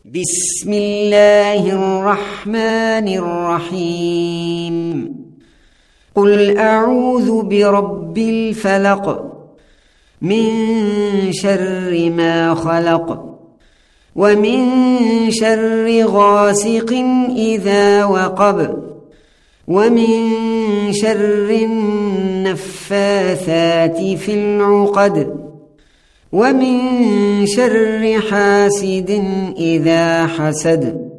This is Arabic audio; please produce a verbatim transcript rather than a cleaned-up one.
بسم الله الرحمن الرحيم قل أعوذ برب الفلق من شر ما خلق ومن شر غاسق إذا وقب ومن شر النفاثات في العقد ومن شر حاسد إذا حسد